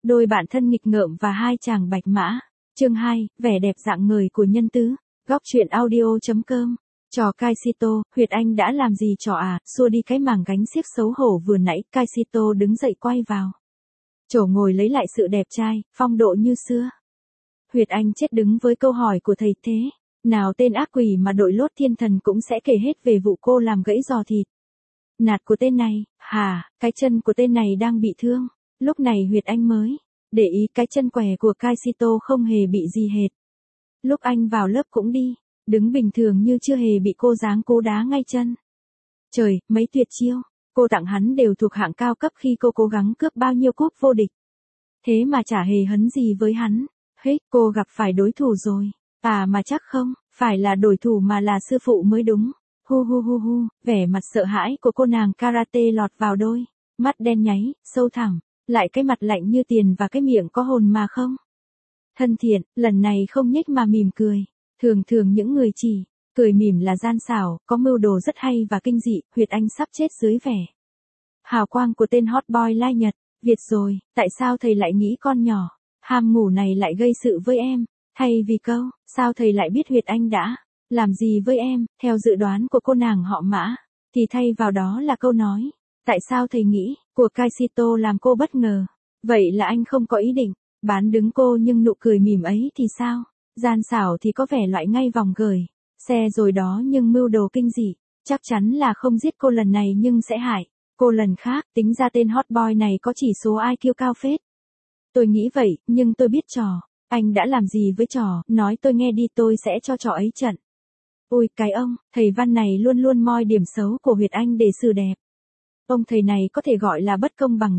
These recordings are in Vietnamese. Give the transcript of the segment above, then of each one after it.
Đôi bạn thân nghịch ngợm và hai chàng bạch mã. Chương 2, vẻ đẹp rạng ngời của nhân tứ. Góc truyện audio.com. Trò Kaishito, Huyệt Anh đã làm gì trò à, xua đi cái màng gánh xiếc xấu hổ vừa nãy, Kaishito đứng dậy quay vào chỗ ngồi lấy lại sự đẹp trai, phong độ như xưa. Huyệt Anh chết đứng với câu hỏi của thầy thế. Nào tên ác quỷ mà đội lốt thiên thần cũng sẽ kể hết về vụ cô làm gãy giò thịt nạt của tên này, cái chân của tên này đang bị thương. Lúc này Huyệt Anh mới để ý cái chân què của Kaishito không hề bị gì hệt. Lúc anh vào lớp cũng đi, đứng bình thường như chưa hề bị cô giáng cú đá ngay chân. Trời, mấy tuyệt chiêu cô tặng hắn đều thuộc hạng cao cấp khi cô cố gắng cướp bao nhiêu cúp vô địch. Thế mà chả hề hấn gì với hắn. Hết, cô gặp phải đối thủ rồi. À mà chắc không, phải là đối thủ mà là sư phụ mới đúng. Hu, vẻ mặt sợ hãi của cô nàng karate lọt vào đôi mắt đen nháy, sâu thẳm, lại cái mặt lạnh như tiền và cái miệng có hồn mà không. Thân thiện, lần này không nhếch mà mỉm cười. Thường những người chỉ cười mỉm là gian xảo, có mưu đồ rất hay và kinh dị. Huyệt Anh sắp chết dưới vẻ hào quang của tên hot boy lai Nhật. Việt rồi, tại sao thầy lại nghĩ con nhỏ ham ngủ này lại gây sự với em? Thay vì câu, sao thầy lại biết Huyệt Anh đã làm gì với em, theo dự đoán của cô nàng họ Mã, thì thay vào đó là câu nói, tại sao thầy nghĩ, của Kaishito làm cô bất ngờ. Vậy là anh không có ý định bán đứng cô, nhưng nụ cười mỉm ấy thì sao? Gian xảo thì có vẻ loại ngay vòng gởi xe rồi đó, nhưng mưu đồ kinh dị, chắc chắn là không giết cô lần này nhưng sẽ hại cô lần khác. Tính ra tên hot boy này có chỉ số IQ cao phết. Tôi nghĩ vậy, nhưng tôi biết trò anh đã làm gì với trò, nói tôi nghe đi, tôi sẽ cho trò ấy trận. Ôi cái ông, thầy văn này luôn luôn moi điểm xấu của Huyệt Anh để xử đẹp. Ông thầy này có thể gọi là bất công bằng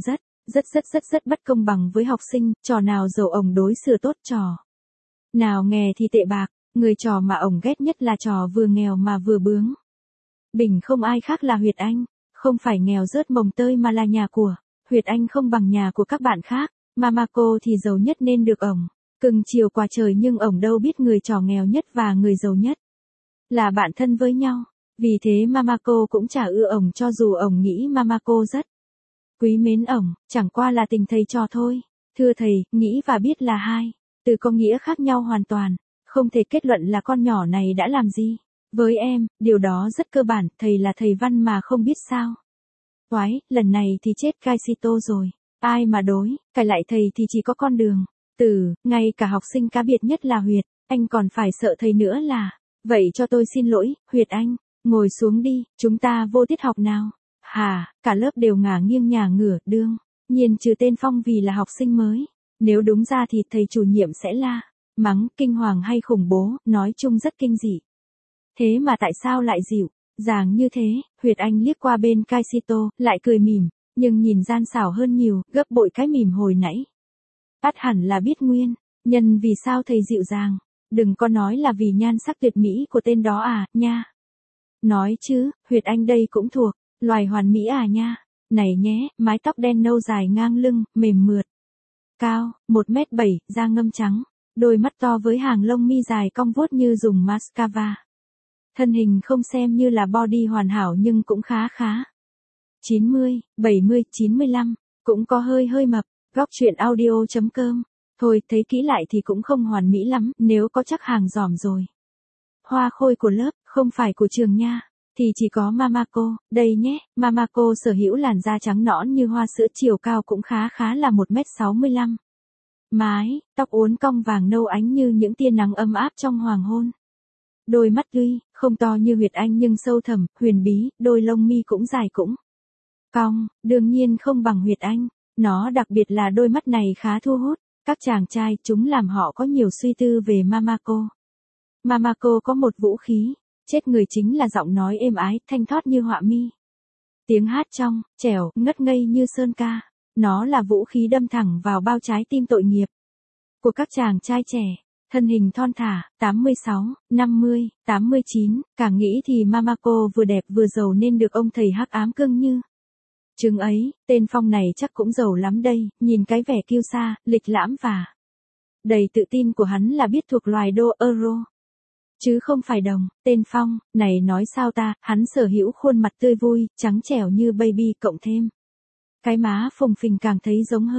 rất bất công bằng với học sinh, trò nào giàu ổng đối xử tốt trò nào nghè thì tệ bạc. Người trò mà ổng ghét nhất là trò vừa nghèo mà vừa bướng bỉnh, không ai khác là Huyệt Anh. Không phải nghèo rớt mồng tơi mà là nhà của Huyệt Anh không bằng nhà của các bạn khác. Mamako thì giàu nhất nên được ổng cưng chiều quá trời, nhưng ổng đâu biết người trò nghèo nhất và người giàu nhất là bạn thân với nhau. Vì thế Mamako cũng chả ưa ổng, cho dù ổng nghĩ Mamako rất quý mến ổng, chẳng qua là tình thầy trò thôi. Thưa thầy, nghĩ và biết là hai từ có nghĩa khác nhau hoàn toàn, không thể kết luận là con nhỏ này đã làm gì với em, điều đó rất cơ bản. Thầy là thầy văn mà không biết sao? Toái, lần này thì chết Kaishito rồi. Ai mà đối cãi lại thầy thì chỉ có con đường tử, ngay cả học sinh cá biệt nhất là Huyệt Anh còn phải sợ thầy nữa là. Vậy cho tôi xin lỗi, Huyệt Anh, ngồi xuống đi, chúng ta vô tiết học nào. Cả lớp đều ngả nghiêng nhà ngửa, đương nhiên trừ tên Phong vì là học sinh mới. Nếu đúng ra thì thầy chủ nhiệm sẽ la mắng, kinh hoàng hay khủng bố, nói chung rất kinh dị. Thế mà tại sao lại dịu dàng như thế? Huyệt Anh liếc qua bên Kaishito, lại cười mỉm, nhưng nhìn gian xảo hơn nhiều, gấp bội cái mỉm hồi nãy. Ắt hẳn là biết nguyên nhân vì sao thầy dịu dàng. Đừng có nói là vì nhan sắc tuyệt mỹ của tên đó à, nha. Nói chứ, Huyệt Anh đây cũng thuộc loài hoàn mỹ à nha. Này nhé, mái tóc đen nâu dài ngang lưng, mềm mượt, cao 1m7, da ngâm trắng, đôi mắt to với hàng lông mi dài cong vuốt như dùng mascara. Thân hình không xem như là body hoàn hảo nhưng cũng khá. 90, 70, 95, cũng có hơi mập. Góc truyện audio.com. Thôi, thấy kỹ lại thì cũng không hoàn mỹ lắm, nếu có chắc hàng giòm rồi. Hoa khôi của lớp, không phải của trường nha, thì chỉ có Mamako, đây nhé. Mamako sở hữu làn da trắng nõn như hoa sữa, chiều cao cũng khá là 1m65. Mái tóc uốn cong vàng nâu ánh như những tia nắng ấm áp trong hoàng hôn. Đôi mắt tuy không to như Huyệt Anh nhưng sâu thẳm, huyền bí, đôi lông mi cũng dài cũng cong, đương nhiên không bằng Huyệt Anh. Nó đặc biệt là đôi mắt này khá thu hút các chàng trai, chúng làm họ có nhiều suy tư về Mamako. Mamako có một vũ khí chết người, chính là giọng nói êm ái, thanh thoát như họa mi. Tiếng hát trong trẻo, ngất ngây như sơn ca. Nó là vũ khí đâm thẳng vào bao trái tim tội nghiệp của các chàng trai trẻ. Thân hình thon thả, 86, 50, 89, càng nghĩ thì Mamako vừa đẹp vừa giàu nên được ông thầy hắc ám cưng như trứng ấy. Tên Phong này chắc cũng giàu lắm đây, nhìn cái vẻ kiêu sa, lịch lãm và đầy tự tin của hắn là biết thuộc loài đô euro, chứ không phải đồng. Tên Phong này nói sao ta, hắn sở hữu khuôn mặt tươi vui, trắng trẻo như baby, cộng thêm cái má phồng phình càng thấy giống hơn.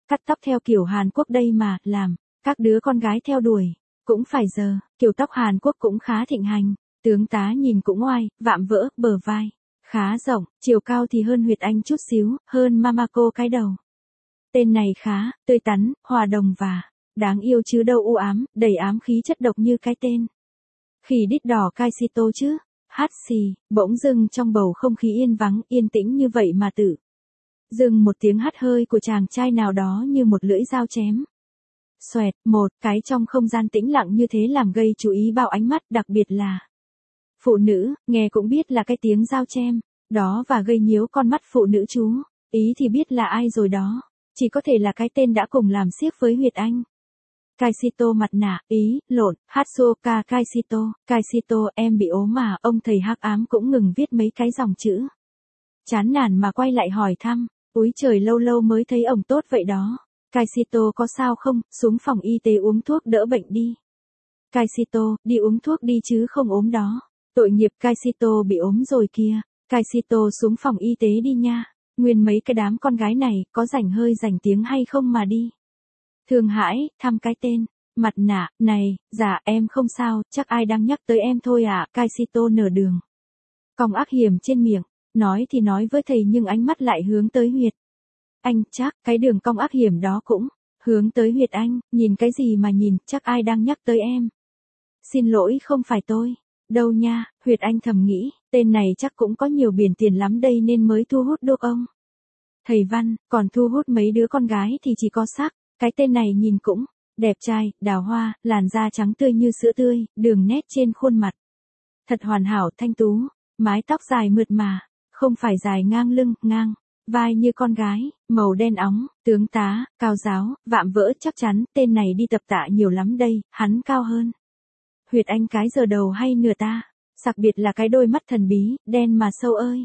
Cắt tóc theo kiểu Hàn Quốc đây mà, làm, các đứa con gái theo đuổi, cũng phải giờ, kiểu tóc Hàn Quốc cũng khá thịnh hành, tướng tá nhìn cũng oai, vạm vỡ, bờ vai, khá rộng, chiều cao thì hơn Huyệt Anh chút xíu, hơn Mamako cái đầu. Tên này khá, tươi tắn, hòa đồng và đáng yêu chứ đâu u ám, đầy ám khí chất độc như cái tên. Khỉ đít đỏ Kaishito chứ, hát xì, bỗng dưng trong bầu không khí yên vắng, yên tĩnh như vậy mà tự dưng một tiếng hắt hơi của chàng trai nào đó như một lưỡi dao chém. Xoẹt, một cái trong không gian tĩnh lặng như thế làm gây chú ý bao ánh mắt, đặc biệt là phụ nữ, nghe cũng biết là cái tiếng dao chém, đó và gây nhiễu con mắt phụ nữ chú, ý thì biết là ai rồi đó, chỉ có thể là cái tên đã cùng làm xiếc với Huyệt Anh. Kaishito mặt nạ, ý, lộn, Hatsuoka Kaishito, em bị ốm mà, ông thầy hắc ám cũng ngừng viết mấy cái dòng chữ. Chán nản mà quay lại hỏi thăm, úi trời lâu lâu mới thấy ổng tốt vậy đó. Kaishito có sao không, xuống phòng y tế uống thuốc đỡ bệnh đi. Kaishito, đi uống thuốc đi chứ không ốm đó. Tội nghiệp Kaishito bị ốm rồi kìa. Kaishito xuống phòng y tế đi nha. Nguyên mấy cái đám con gái này, có rảnh hơi rảnh tiếng hay không mà đi. Thương hãi, thăm cái tên. Mặt nạ, này, dạ em không sao, chắc ai đang nhắc tới em thôi à. Kaishito nở đường. Cong ác hiểm trên miệng. Nói thì nói với thầy nhưng ánh mắt lại hướng tới Huyệt Anh, chắc, cái đường cong ác hiểm đó cũng hướng tới Huyệt Anh, nhìn cái gì mà nhìn, chắc ai đang nhắc tới em. Xin lỗi không phải tôi. Đâu nha, Huyệt Anh thầm nghĩ, tên này chắc cũng có nhiều biển tiền lắm đây nên mới thu hút được ông. Thầy Văn, còn thu hút mấy đứa con gái thì chỉ có sắc, cái tên này nhìn cũng đẹp trai, đào hoa, làn da trắng tươi như sữa tươi, đường nét trên khuôn mặt thật hoàn hảo thanh tú, mái tóc dài mượt mà, không phải dài ngang lưng, ngang vai như con gái, màu đen óng, tướng tá, cao giáo, vạm vỡ chắc chắn, tên này đi tập tạ nhiều lắm đây, hắn cao hơn Huyệt Anh cái giờ đầu hay nửa ta, đặc biệt là cái đôi mắt thần bí, đen mà sâu ơi.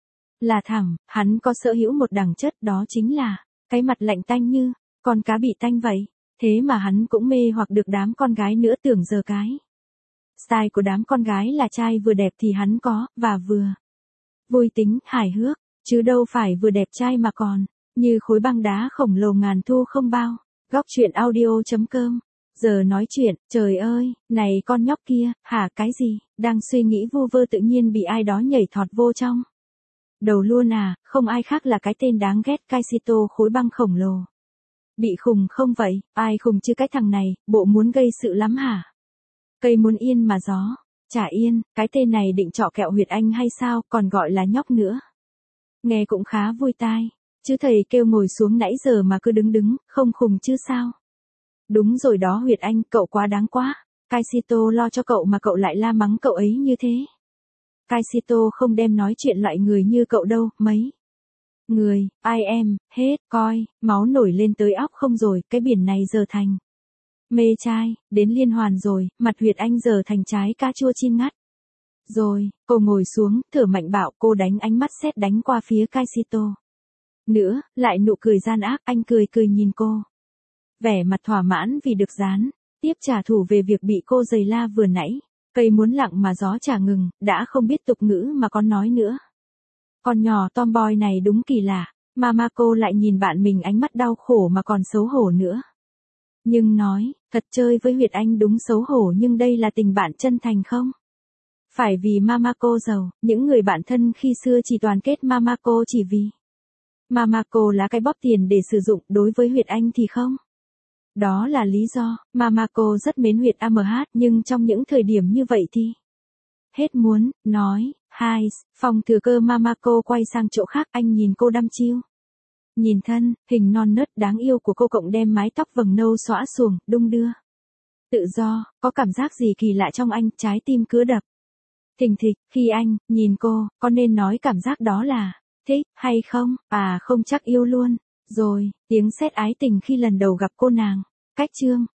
Là thẳng, hắn có sở hữu một đẳng chất đó chính là, cái mặt lạnh tanh như, con cá bị tanh vậy, thế mà hắn cũng mê hoặc được đám con gái nữa tưởng giờ cái. Style của đám con gái là trai vừa đẹp thì hắn có, và vừa vui tính, hài hước, chứ đâu phải vừa đẹp trai mà còn, như khối băng đá khổng lồ ngàn thu không bao. Góc truyện audio.com. Giờ nói chuyện, trời ơi, này con nhóc kia, hả cái gì, đang suy nghĩ vu vơ tự nhiên bị ai đó nhảy thọt vô trong đầu luôn à, không ai khác là cái tên đáng ghét Kaishito khối băng khổng lồ. Bị khùng không vậy, ai khùng chứ cái thằng này, bộ muốn gây sự lắm hả? Cây muốn yên mà gió, chả yên, cái tên này định trọ kẹo Huyệt Anh hay sao, còn gọi là nhóc nữa. Nghe cũng khá vui tai, chứ thầy kêu ngồi xuống nãy giờ mà cứ đứng, không khùng chứ sao? Đúng rồi đó Huyệt Anh, cậu quá đáng quá. Kaishito lo cho cậu mà cậu lại la mắng cậu ấy như thế. Kaishito không đem nói chuyện loại người như cậu đâu, mấy người, ai em, hết, coi, máu nổi lên tới óc không rồi, cái biển này giờ thành mê trai, đến liên hoàn rồi, mặt Huyệt Anh giờ thành trái cà chua chiên ngắt. Rồi, cô ngồi xuống, thở mạnh bạo, cô đánh ánh mắt sét đánh qua phía Kaishito. Nữa, lại nụ cười gian ác, anh cười nhìn cô. Vẻ mặt thỏa mãn vì được dán tiếp trả thù về việc bị cô giày la vừa nãy. Cây muốn lặng mà gió chả ngừng, đã không biết tục ngữ mà con nói nữa. Con nhỏ tomboy này đúng kỳ lạ, Mamako lại nhìn bạn mình ánh mắt đau khổ mà còn xấu hổ nữa. Nhưng nói, thật chơi với Huyệt Anh đúng xấu hổ nhưng đây là tình bạn chân thành không? Phải vì Mamako giàu, những người bạn thân khi xưa chỉ đoàn kết Mamako chỉ vì Mamako là cái bóp tiền để sử dụng, đối với Huyệt Anh thì không. Đó là lý do, Mamako rất mến Huyệt AMH nhưng trong những thời điểm như vậy thì hết muốn, nói, hai, phòng thừa cơ Mamako quay sang chỗ khác, anh nhìn cô đăm chiêu. Nhìn thân, hình non nớt đáng yêu của cô cộng đem mái tóc vầng nâu xõa xuồng, đung đưa. Tự do, có cảm giác gì kỳ lạ trong anh, trái tim cứ đập thình thịch, khi anh, nhìn cô, có nên nói cảm giác đó là thích, hay không, à không chắc yêu luôn. Rồi, tiếng sét ái tình khi lần đầu gặp cô nàng. Cách chương